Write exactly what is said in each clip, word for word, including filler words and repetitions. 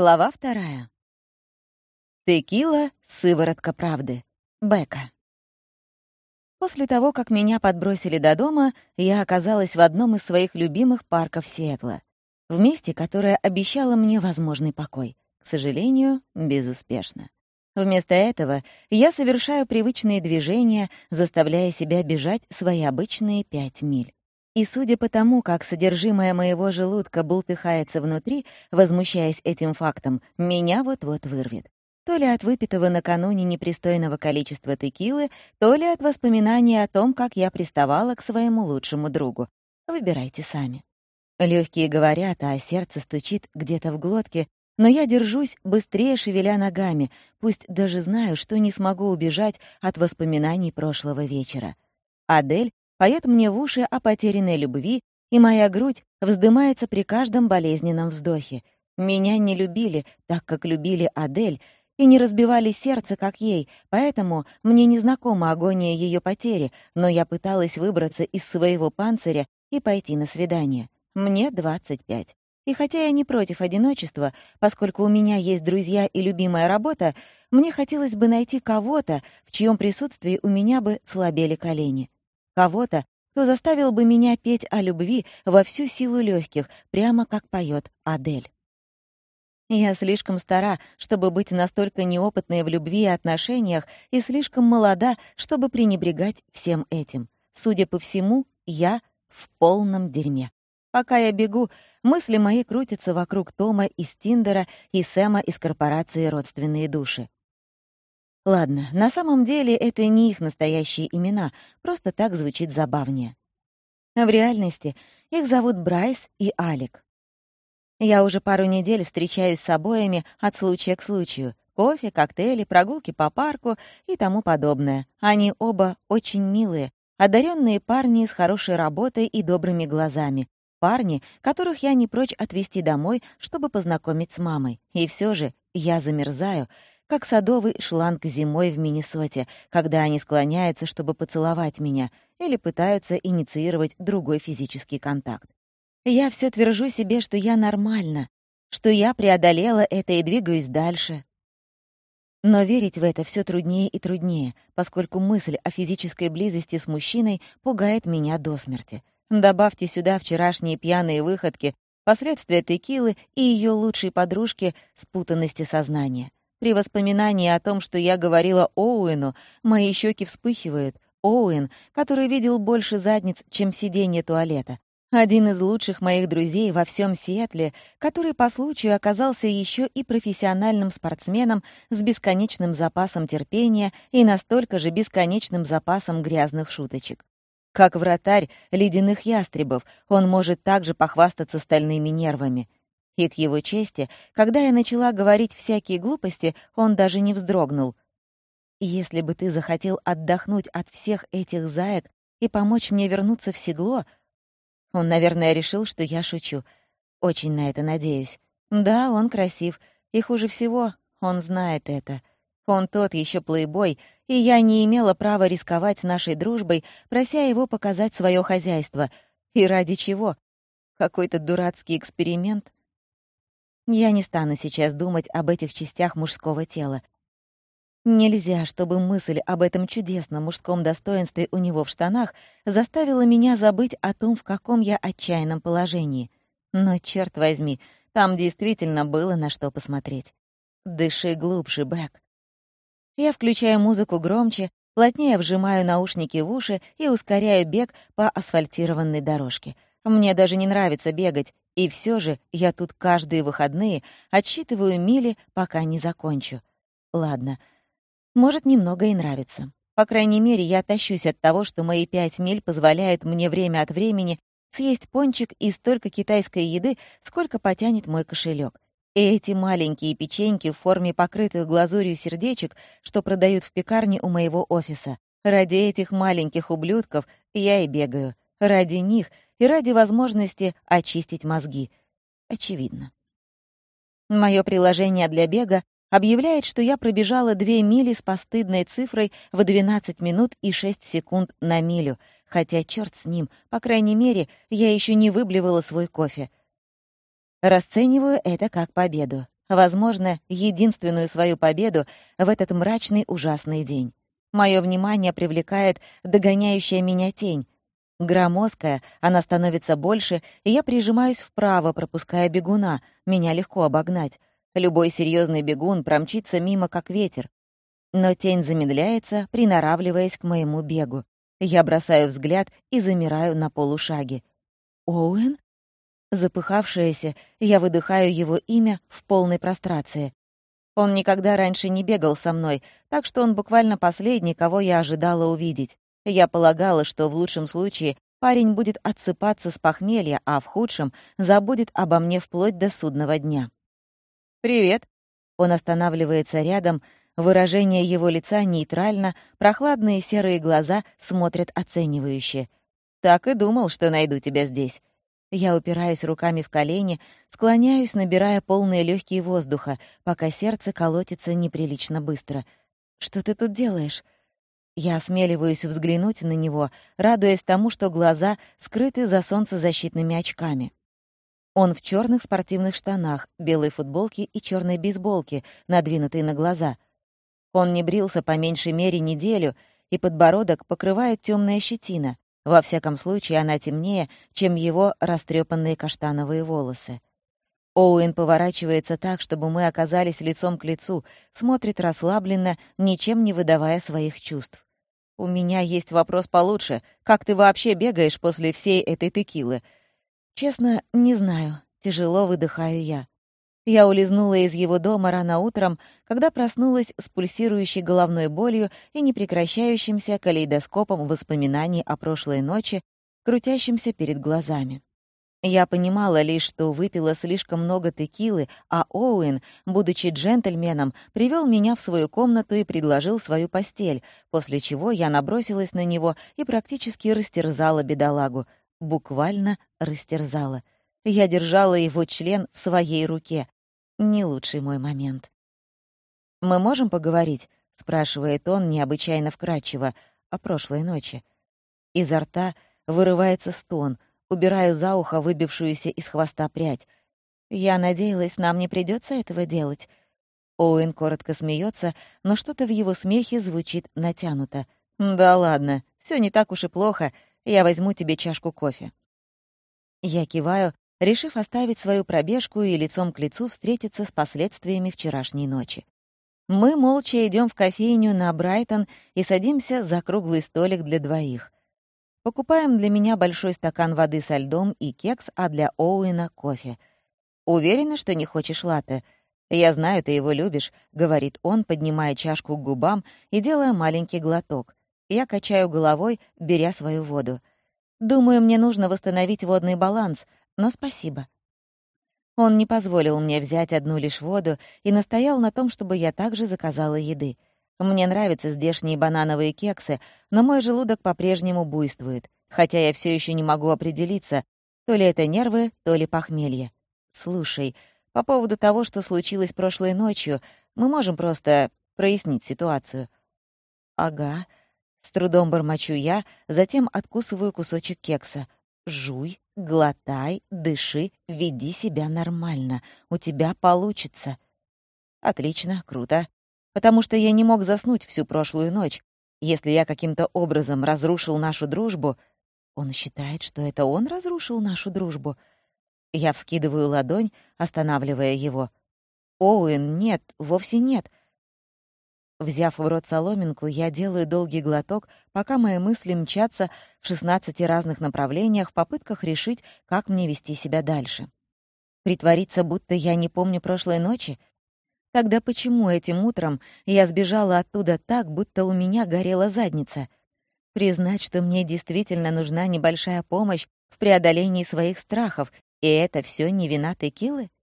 Глава вторая. Текила — сыворотка правды. Бека. После того, как меня подбросили до дома, я оказалась в одном из своих любимых парков Сиэтла. В месте, которое обещало мне возможный покой. К сожалению, безуспешно. Вместо этого я совершаю привычные движения, заставляя себя бежать свои обычные пять миль. И судя по тому, как содержимое моего желудка бултыхается внутри, возмущаясь этим фактом, меня вот-вот вырвет. То ли от выпитого накануне непристойного количества текилы, то ли от воспоминаний о том, как я приставала к своему лучшему другу. Выбирайте сами. Лёгкие говорят, а сердце стучит где-то в глотке, но я держусь, быстрее шевеля ногами, пусть даже знаю, что не смогу убежать от воспоминаний прошлого вечера. Адель поет мне в уши о потерянной любви, и моя грудь вздымается при каждом болезненном вздохе. Меня не любили так, как любили Адель, и не разбивали сердце, как ей, поэтому мне не знакома агония ее потери, но я пыталась выбраться из своего панциря и пойти на свидание. Мне двадцать пять. И хотя я не против одиночества, поскольку у меня есть друзья и любимая работа, мне хотелось бы найти кого-то, в чьем присутствии у меня бы слабели колени. Кого-то, кто заставил бы меня петь о любви во всю силу легких, прямо как поет Адель. Я слишком стара, чтобы быть настолько неопытной в любви и отношениях, и слишком молода, чтобы пренебрегать всем этим. Судя по всему, я в полном дерьме. Пока я бегу, мысли мои крутятся вокруг Тома из Тиндера и Сэма из корпорации «Родственные души». Ладно, на самом деле это не их настоящие имена, просто так звучит забавнее. В реальности их зовут Брайс и Алек. Я уже пару недель встречаюсь с обоими от случая к случаю. Кофе, коктейли, прогулки по парку и тому подобное. Они оба очень милые, одаренные парни с хорошей работой и добрыми глазами. Парни, которых я не прочь отвезти домой, чтобы познакомить с мамой. И все же я замерзаю, как садовый шланг зимой в Миннесоте, когда они склоняются, чтобы поцеловать меня, или пытаются инициировать другой физический контакт. Я все твержу себе, что я нормальна, что я преодолела это и двигаюсь дальше. Но верить в это все труднее и труднее, поскольку мысль о физической близости с мужчиной пугает меня до смерти. Добавьте сюда вчерашние пьяные выходки, последствия текилы и ее лучшей подружки спутанности сознания. При воспоминании о том, что я говорила Оуэну, мои щеки вспыхивают. Оуэн, который видел больше задниц, чем сиденье туалета. Один из лучших моих друзей во всем Сиэтле, который по случаю оказался еще и профессиональным спортсменом с бесконечным запасом терпения и настолько же бесконечным запасом грязных шуточек. Как вратарь ледяных ястребов, он может также похвастаться стальными нервами. И к его чести, когда я начала говорить всякие глупости, он даже не вздрогнул. «Если бы ты захотел отдохнуть от всех этих заек и помочь мне вернуться в седло...» Он, наверное, решил, что я шучу. Очень на это надеюсь. Да, он красив, и хуже всего, он знает это. Он тот еще плейбой, и я не имела права рисковать нашей дружбой, прося его показать свое хозяйство. И ради чего? Какой-то дурацкий эксперимент? Я не стану сейчас думать об этих частях мужского тела. Нельзя, чтобы мысль об этом чудесном мужском достоинстве у него в штанах заставила меня забыть о том, в каком я отчаянном положении. Но, черт возьми, там действительно было на что посмотреть. Дыши глубже, Бэк. Я включаю музыку громче, плотнее вжимаю наушники в уши и ускоряю бег по асфальтированной дорожке. Мне даже не нравится бегать, и все же я тут каждые выходные отсчитываю мили, пока не закончу. Ладно, может, немного и нравится. По крайней мере, я тащусь от того, что мои пять миль позволяют мне время от времени съесть пончик и столько китайской еды, сколько потянет мой кошелек. И эти маленькие печеньки в форме покрытых глазурью сердечек, что продают в пекарне у моего офиса. Ради этих маленьких ублюдков я и бегаю. Ради них и ради возможности очистить мозги. Очевидно. Мое приложение для бега объявляет, что я пробежала две мили с постыдной цифрой в двенадцать минут и шесть секунд на милю, хотя черт с ним, по крайней мере, я еще не выблевала свой кофе. Расцениваю это как победу. возможно, единственную свою победу в этот мрачный ужасный день. Мое внимание привлекает догоняющая меня тень. Громоздкая, она становится больше, и я прижимаюсь вправо, пропуская бегуна. Меня легко обогнать. Любой серьезный бегун промчится мимо, как ветер. Но тень замедляется, приноравливаясь к моему бегу. Я бросаю взгляд и замираю на полушаге. «Оуэн?» Запыхавшаяся, я выдыхаю его имя в полной прострации. Он никогда раньше не бегал со мной, так что он буквально последний, кого я ожидала увидеть. Я полагала, что в лучшем случае парень будет отсыпаться с похмелья, а в худшем забудет обо мне вплоть до судного дня. «Привет!» Он останавливается рядом, выражение его лица нейтрально, прохладные серые глаза смотрят оценивающе. «Так и думал, что найду тебя здесь». Я упираюсь руками в колени, склоняюсь, набирая полные легкие воздуха, пока сердце колотится неприлично быстро. «Что ты тут делаешь?» Я осмеливаюсь взглянуть на него, радуясь тому, что глаза скрыты за солнцезащитными очками. Он в черных спортивных штанах, белой футболке и черной бейсболке, надвинутой на глаза. Он не брился по меньшей мере неделю, и подбородок покрывает темная щетина. Во всяком случае, она темнее, чем его растрепанные каштановые волосы. Оуэн поворачивается так, чтобы мы оказались лицом к лицу, смотрит расслабленно, ничем не выдавая своих чувств. «У меня есть вопрос получше. Как ты вообще бегаешь после всей этой текилы?» «Честно, не знаю. Тяжело выдыхаю я. Я улизнула из его дома рано утром, когда проснулась с пульсирующей головной болью и непрекращающимся калейдоскопом воспоминаний о прошлой ночи, крутящимся перед глазами. Я понимала лишь, что выпила слишком много текилы, а Оуэн, будучи джентльменом, привел меня в свою комнату и предложил свою постель, после чего я набросилась на него и практически растерзала бедолагу. Буквально растерзала. Я держала его член в своей руке. Не лучший мой момент. «Мы можем поговорить?» — спрашивает он необычайно вкрадчиво, о прошлой ночи. Изо рта вырывается стон, убираю за ухо выбившуюся из хвоста прядь. «Я надеялась, нам не придется этого делать». Оуэн коротко смеется, но что-то в его смехе звучит натянуто. «Да ладно, все не так уж и плохо, я возьму тебе чашку кофе». Я киваю, решив оставить свою пробежку и лицом к лицу встретиться с последствиями вчерашней ночи. Мы молча идем в кофейню на Брайтон и садимся за круглый столик для двоих. Покупаем для меня большой стакан воды со льдом и кекс, а для Оуэна — кофе. «Уверена, что не хочешь латте? Я знаю, ты его любишь», — говорит он, поднимая чашку к губам и делая маленький глоток. Я качаю головой, беря свою воду. «Думаю, мне нужно восстановить водный баланс, но спасибо». Он не позволил мне взять одну лишь воду и настоял на том, чтобы я также заказала еды. Мне нравятся здешние банановые кексы, но мой желудок по-прежнему буйствует, хотя я все еще не могу определиться, то ли это нервы, то ли похмелье. «Слушай, по поводу того, что случилось прошлой ночью, мы можем просто прояснить ситуацию». «Ага». С трудом бормочу я, затем откусываю кусочек кекса. «Жуй, глотай, дыши, веди себя нормально. У тебя получится». «Отлично, круто. Потому что я не мог заснуть всю прошлую ночь. Если я каким-то образом разрушил нашу дружбу...» Он считает, что это он разрушил нашу дружбу. Я вскидываю ладонь, останавливая его. «Оуэн, нет, вовсе нет». Взяв в рот соломинку, я делаю долгий глоток, пока мои мысли мчатся в шестнадцати разных направлениях в попытках решить, как мне вести себя дальше. Притвориться, будто я не помню прошлой ночи? Тогда почему этим утром я сбежала оттуда так, будто у меня горела задница? Признать, что мне действительно нужна небольшая помощь в преодолении своих страхов, и это все не вина текилы?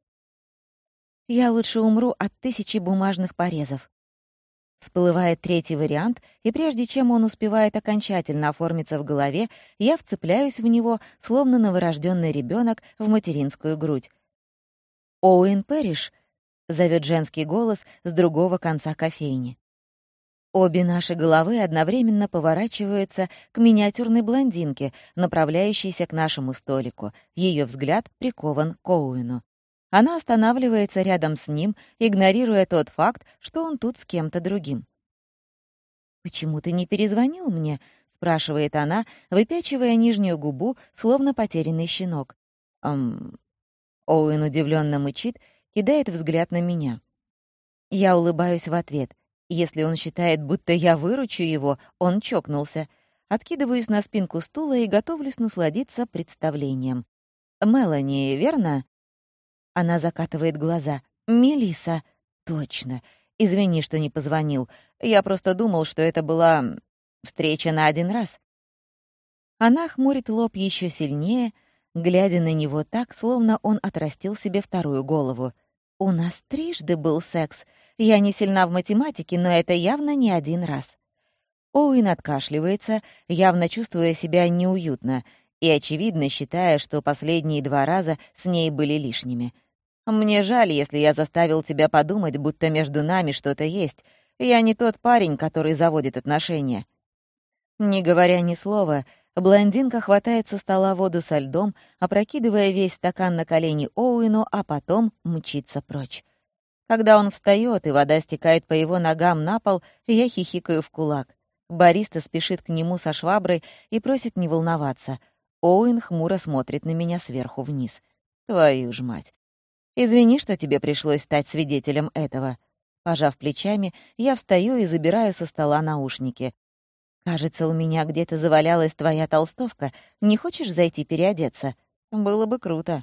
Я лучше умру от тысячи бумажных порезов. Всплывает третий вариант, и прежде чем он успевает окончательно оформиться в голове, я вцепляюсь в него, словно новорожденный ребенок в материнскую грудь. «Оуэн Пэриш», — зовет женский голос с другого конца кофейни. Обе наши головы одновременно поворачиваются к миниатюрной блондинке, направляющейся к нашему столику. Ее взгляд прикован к Оуэну. Она останавливается рядом с ним, игнорируя тот факт, что он тут с кем-то другим. «Почему ты не перезвонил мне?» — спрашивает она, выпячивая нижнюю губу, словно потерянный щенок. «Эм...» Оуэн удивленно мычит, кидает взгляд на меня. Я улыбаюсь в ответ. Если он считает, будто я выручу его, он чокнулся. Откидываюсь на спинку стула и готовлюсь насладиться представлением. «Мелани, верно?» Она закатывает глаза. «Мелисса». «Точно. Извини, что не позвонил. Я просто думал, что это была встреча на один раз». Она хмурит лоб еще сильнее, глядя на него так, словно он отрастил себе вторую голову. «У нас трижды был секс. Я не сильна в математике, но это явно не один раз». Оуэн откашливается, явно чувствуя себя неуютно и, очевидно, считая, что последние два раза с ней были лишними. «Мне жаль, если я заставил тебя подумать, будто между нами что-то есть. Я не тот парень, который заводит отношения». Не говоря ни слова, блондинка хватает со стола воду со льдом, опрокидывая весь стакан на колени Оуэну, а потом мчится прочь. Когда он встаёт и вода стекает по его ногам на пол, я хихикаю в кулак. Бариста спешит к нему со шваброй и просит не волноваться. Оуэн хмуро смотрит на меня сверху вниз. «Твою ж мать! Извини, что тебе пришлось стать свидетелем этого». Пожав плечами, я встаю и забираю со стола наушники. «Кажется, у меня где-то завалялась твоя толстовка. Не хочешь зайти переодеться? Было бы круто».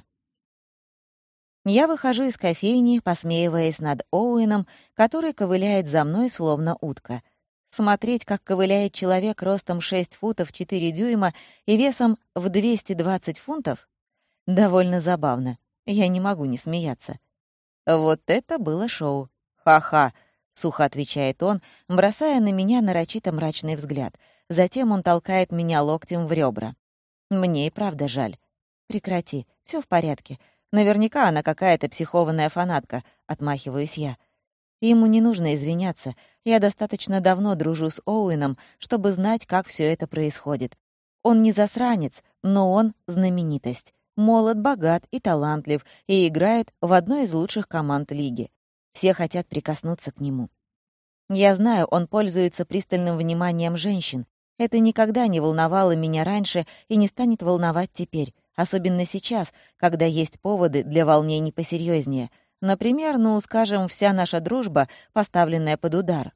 Я выхожу из кофейни, посмеиваясь над Оуэном, который ковыляет за мной, словно утка. Смотреть, как ковыляет человек ростом шесть футов четыре дюйма и весом в двести двадцать фунтов, довольно забавно. Я не могу не смеяться. «Вот это было шоу! Ха-ха!» — сухо отвечает он, бросая на меня нарочито мрачный взгляд. Затем он толкает меня локтем в ребра. Мне и правда жаль. «Прекрати, все в порядке. Наверняка она какая-то психованная фанатка», — отмахиваюсь я. Ему не нужно извиняться. Я достаточно давно дружу с Оуэном, чтобы знать, как все это происходит. Он не засранец, но он знаменитость. Молод, богат и талантлив, и играет в одной из лучших команд лиги. Все хотят прикоснуться к нему. Я знаю, он пользуется пристальным вниманием женщин. Это никогда не волновало меня раньше и не станет волновать теперь, особенно сейчас, когда есть поводы для волнений посерьезнее. Например, ну, скажем, вся наша дружба, поставленная под удар.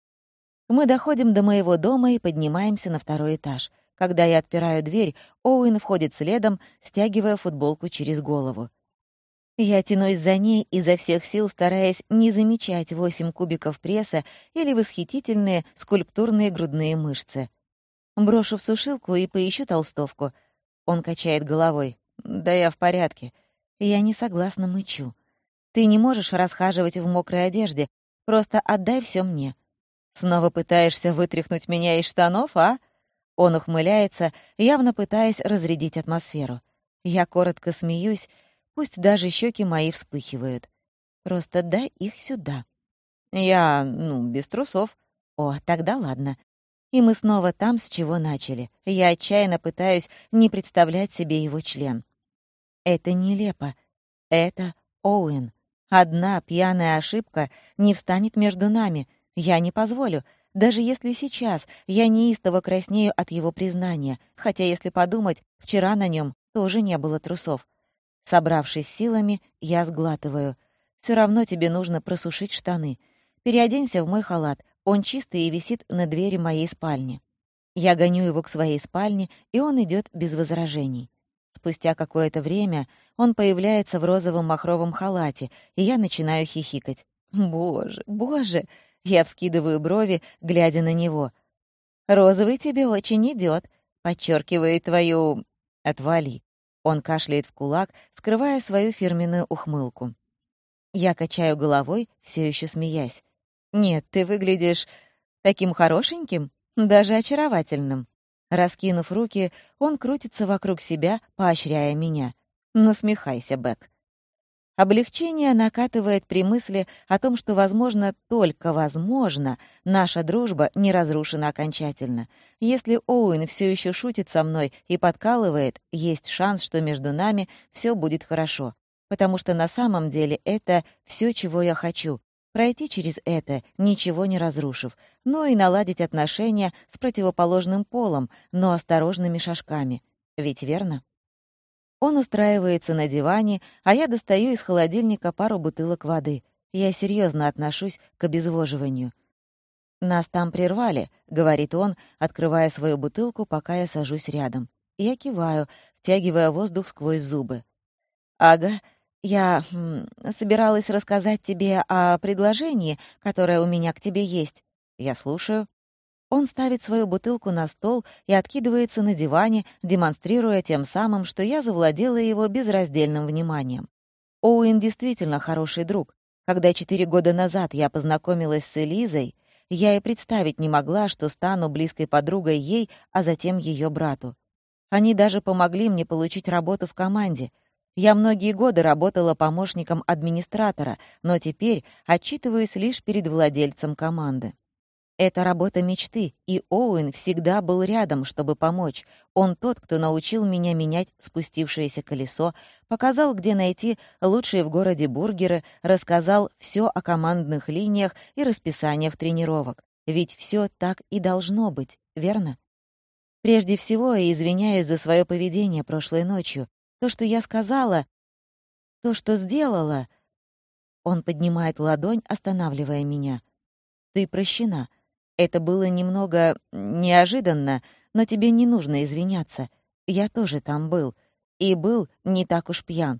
Мы доходим до моего дома и поднимаемся на второй этаж. Когда я отпираю дверь, Оуэн входит следом, стягивая футболку через голову. Я тянусь за ней, изо всех сил стараясь не замечать восемь кубиков пресса или восхитительные скульптурные грудные мышцы. Брошу в сушилку и поищу толстовку. Он качает головой. «Да я в порядке». Я не согласна, мычу. «Ты не можешь расхаживать в мокрой одежде. Просто отдай все мне». «Снова пытаешься вытряхнуть меня из штанов, а?» Он ухмыляется, явно пытаясь разрядить атмосферу. Я коротко смеюсь, пусть даже щеки мои вспыхивают. «Просто дай их сюда». «Я, ну, без трусов». «О, тогда ладно». И мы снова там, с чего начали. Я отчаянно пытаюсь не представлять себе его член. Это нелепо. Это Оуэн. Одна пьяная ошибка не встанет между нами. Я не позволю. Даже если сейчас я неистово краснею от его признания, хотя, если подумать, вчера на нем тоже не было трусов. Собравшись силами, я сглатываю. Все равно тебе нужно просушить штаны. Переоденься в мой халат. Он чистый и висит на двери моей спальни. Я гоню его к своей спальне, и он идет без возражений. Спустя какое-то время он появляется в розовом махровом халате, и я начинаю хихикать. «Боже, боже!» Я вскидываю брови, глядя на него. «Розовый тебе очень идет, подчеркивает твою... Отвали». Он кашляет в кулак, скрывая свою фирменную ухмылку. Я качаю головой, все еще смеясь. «Нет, ты выглядишь таким хорошеньким, даже очаровательным». Раскинув руки, он крутится вокруг себя, поощряя меня. «Насмехайся, Бэк». Облегчение накатывает при мысли о том, что, возможно, только возможно, наша дружба не разрушена окончательно. Если Оуэн все еще шутит со мной и подкалывает, есть шанс, что между нами все будет хорошо. потому что на самом деле это все, чего я хочу. Пройти через это, ничего не разрушив, но и наладить отношения с противоположным полом, но осторожными шажками. Ведь верно? Он устраивается на диване, а я достаю из холодильника пару бутылок воды. Я серьезно отношусь к обезвоживанию. «Нас там прервали», — говорит он, открывая свою бутылку, пока я сажусь рядом. Я киваю, втягивая воздух сквозь зубы. «Ага, я м, собиралась рассказать тебе о предложении, которое у меня к тебе есть. Я слушаю». Он ставит свою бутылку на стол и откидывается на диване, демонстрируя тем самым, что я завладела его безраздельным вниманием. Оуэн действительно хороший друг. Когда четыре года назад я познакомилась с Элизой, я и представить не могла, что стану близкой подругой ей, а затем ее брату. Они даже помогли мне получить работу в команде. Я многие годы работала помощником администратора, но теперь отчитываюсь лишь перед владельцем команды. Это работа мечты, и Оуэн всегда был рядом, чтобы помочь. Он тот, кто научил меня менять спустившееся колесо, показал, где найти лучшие в городе бургеры, рассказал все о командных линиях и расписаниях тренировок. Ведь все так и должно быть, верно? Прежде всего, я извиняюсь за свое поведение прошлой ночью. То, что я сказала, то, что сделала... Он поднимает ладонь, останавливая меня. Ты прощена. Это было немного неожиданно, но тебе не нужно извиняться. Я тоже там был. И был не так уж пьян.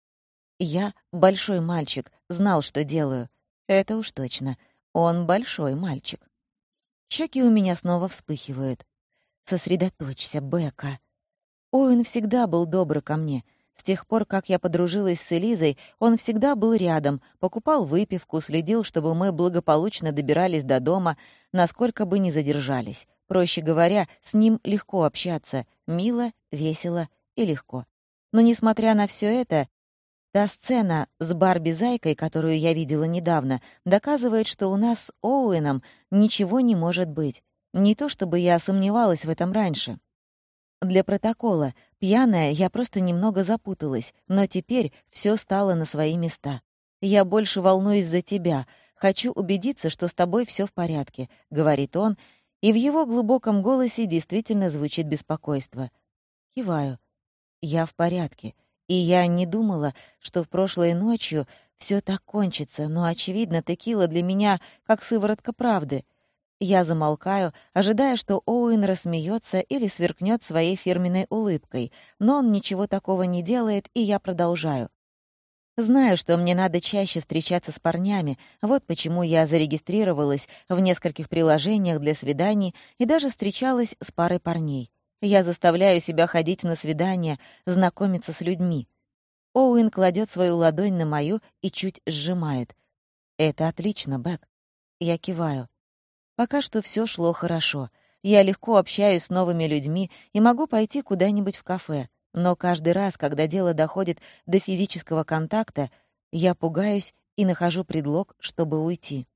Я большой мальчик, знал, что делаю. Это уж точно. Он большой мальчик. Щеки у меня снова вспыхивают. Сосредоточься, Бека. Оуэн всегда был добр ко мне. С тех пор, как я подружилась с Элизой, он всегда был рядом, покупал выпивку, следил, чтобы мы благополучно добирались до дома, насколько бы ни задержались. Проще говоря, с ним легко общаться, мило, весело и легко. Но, несмотря на все это, та сцена с Барби-зайкой, которую я видела недавно, доказывает, что у нас с Оуэном ничего не может быть. Не то чтобы я сомневалась в этом раньше. Для протокола, пьяная, я просто немного запуталась, но теперь все стало на свои места. Я больше волнуюсь за тебя, хочу убедиться, что с тобой все в порядке, — говорит он, и в его глубоком голосе действительно звучит беспокойство. Киваю. Я в порядке, и я не думала, что в прошлой ночью все так кончится, но, очевидно, текила для меня как сыворотка правды. Я замолкаю, ожидая, что Оуэн рассмеется или сверкнет своей фирменной улыбкой, но он ничего такого не делает, и я продолжаю. Знаю, что мне надо чаще встречаться с парнями, вот почему я зарегистрировалась в нескольких приложениях для свиданий и даже встречалась с парой парней. Я заставляю себя ходить на свидания, знакомиться с людьми. Оуэн кладет свою ладонь на мою и чуть сжимает. «Это отлично, Бек». Я киваю. Пока что все шло хорошо. Я легко общаюсь с новыми людьми и могу пойти куда-нибудь в кафе. Но каждый раз, когда дело доходит до физического контакта, я пугаюсь и нахожу предлог, чтобы уйти.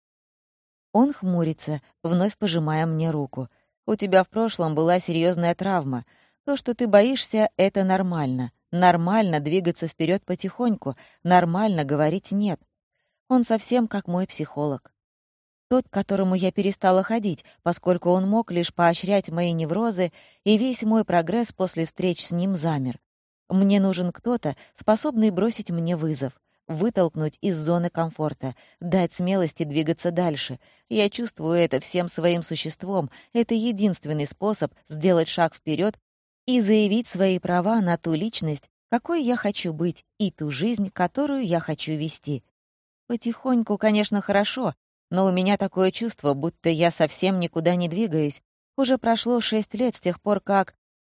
Он хмурится, вновь пожимая мне руку. «У тебя в прошлом была серьезная травма. То, что ты боишься, — это нормально. Нормально двигаться вперед потихоньку, нормально говорить «нет». Он совсем как мой психолог. Тот, к которому я перестала ходить, поскольку он мог лишь поощрять мои неврозы, и весь мой прогресс после встреч с ним замер. Мне нужен кто-то, способный бросить мне вызов, вытолкнуть из зоны комфорта, дать смелости двигаться дальше. Я чувствую это всем своим существом. Это единственный способ сделать шаг вперед и заявить свои права на ту личность, какой я хочу быть, и ту жизнь, которую я хочу вести. Потихоньку, конечно, хорошо, но у меня такое чувство, будто я совсем никуда не двигаюсь. Уже прошло шесть лет с тех пор, как...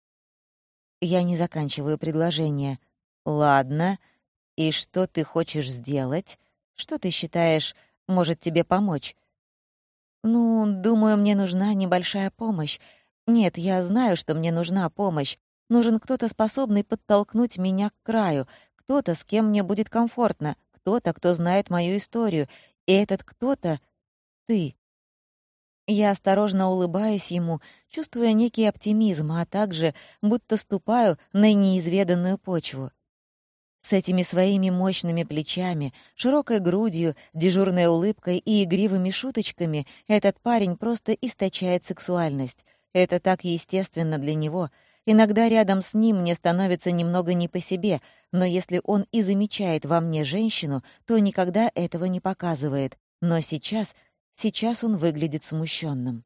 Я не заканчиваю предложение. Ладно, и что ты хочешь сделать? Что ты считаешь может тебе помочь? Ну, думаю, мне нужна небольшая помощь. Нет, я знаю, что мне нужна помощь. Нужен кто-то, способный подтолкнуть меня к краю, кто-то, с кем мне будет комфортно, кто-то, кто знает мою историю. И этот кто-то — ты. Я осторожно улыбаюсь ему, чувствуя некий оптимизм, а также будто ступаю на неизведанную почву. С этими своими мощными плечами, широкой грудью, дежурной улыбкой и игривыми шуточками этот парень просто источает сексуальность. Это так естественно для него. Иногда рядом с ним мне становится немного не по себе, но если он и замечает во мне женщину, то никогда этого не показывает. Но сейчас, сейчас он выглядит смущенным.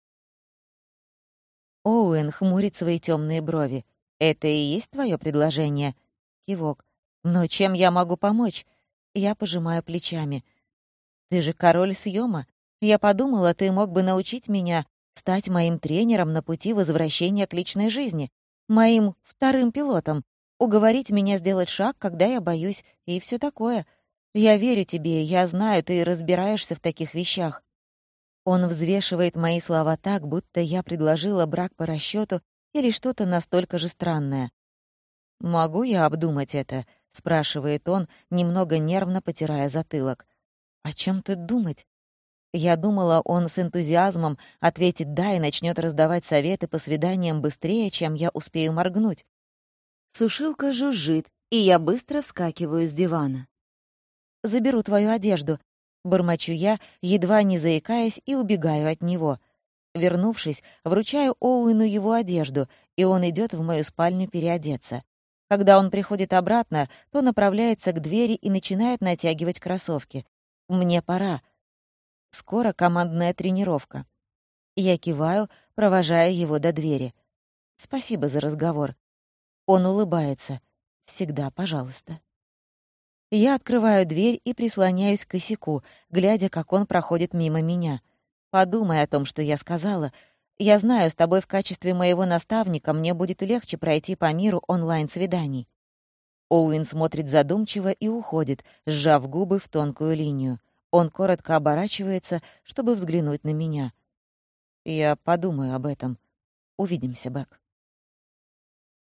Оуэн хмурит свои темные брови. «Это и есть твое предложение?» Кивок. «Но чем я могу помочь?» Я пожимаю плечами. «Ты же король съема. Я подумала, ты мог бы научить меня стать моим тренером на пути возвращения к личной жизни, моим вторым пилотом, уговорить меня сделать шаг, когда я боюсь, и все такое. Я верю тебе, я знаю, ты разбираешься в таких вещах». Он взвешивает мои слова так, будто я предложила брак по расчету или что-то настолько же странное. «Могу я обдумать это?» — спрашивает он, немного нервно потирая затылок. «О чем тут думать?» Я думала, он с энтузиазмом ответит «да» и начнет раздавать советы по свиданиям быстрее, чем я успею моргнуть. Сушилка жужжит, и я быстро вскакиваю с дивана. «Заберу твою одежду», — бормочу я, едва не заикаясь, и убегаю от него. Вернувшись, вручаю Оуэну его одежду, и он идет в мою спальню переодеться. Когда он приходит обратно, то направляется к двери и начинает натягивать кроссовки. «Мне пора. Скоро командная тренировка». Я киваю, провожая его до двери. «Спасибо за разговор». Он улыбается. «Всегда пожалуйста». Я открываю дверь и прислоняюсь к косяку, глядя, как он проходит мимо меня. «Подумай о том, что я сказала. Я знаю, с тобой в качестве моего наставника мне будет легче пройти по миру онлайн-свиданий». Оуэн смотрит задумчиво и уходит, сжав губы в тонкую линию. Он коротко оборачивается, чтобы взглянуть на меня. «Я подумаю об этом. Увидимся, Бэк».